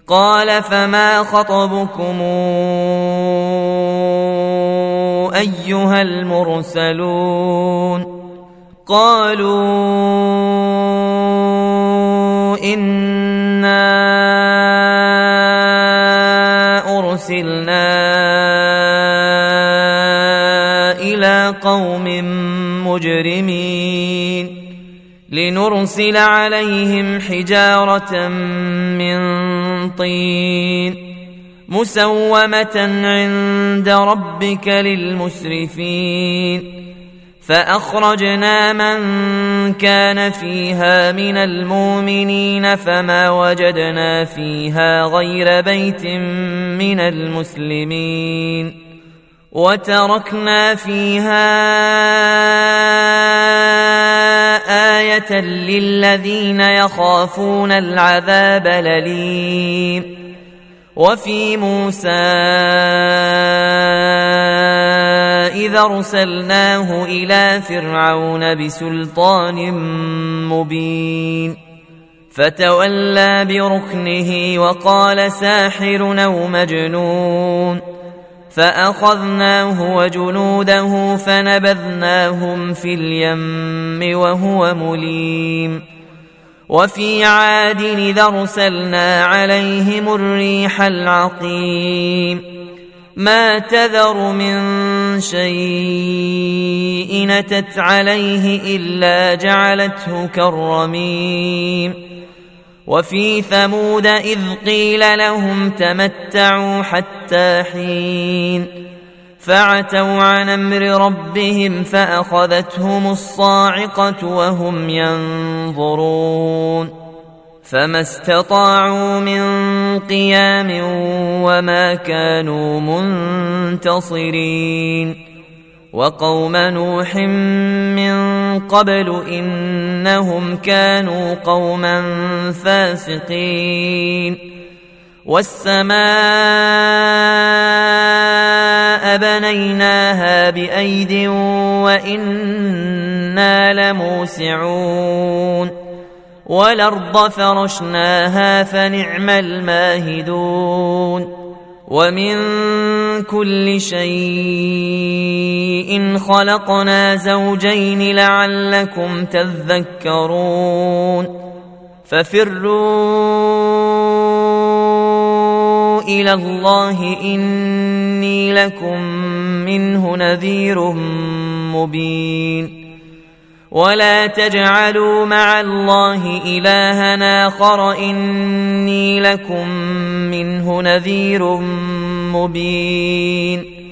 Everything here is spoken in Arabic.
قال فما خطبكم أيها المرسلون قالوا إنا أرسلنا إلى قوم مجرمين لنرسل عليهم حجارة من طين مسومة عند ربك للمسرفين فأخرجنا من كان فيها من المؤمنين فما وجدنا فيها غير بيت من المسلمين وتركنا فيها آية للذين يخافون العذاب الأليم وفي موسى إذا أرسلناه إلى فرعون بسلطان مبين فتولى بركنه وقال ساحر أو مجنون فأخذناه وجنوده فنبذناهم في اليم وهو مليم وفي عاد إذا أرسلنا عليهم الريح العقيم ما تذر من شيء أتت عليه إلا جعلته كالرميم وفي ثمود إذ قيل لهم تمتعوا حتى حين فعتوا عن أمر ربهم فأخذتهم الصاعقة وهم ينظرون فما استطاعوا من قيام وما كانوا منتصرين وقوم نوح من قبل إنهم كانوا قوما فاسقين والسماء بنيناها بأيد وإنا لموسعون والأرض فرشناها فنعم الماهدون ومن كل شيء خلقنا زوجين لعلكم تذكرون ففروا إلى الله إني لكم منه نذير مبين ولا تجعلوا مع الله إلها آخر إني لكم منه نذير مبين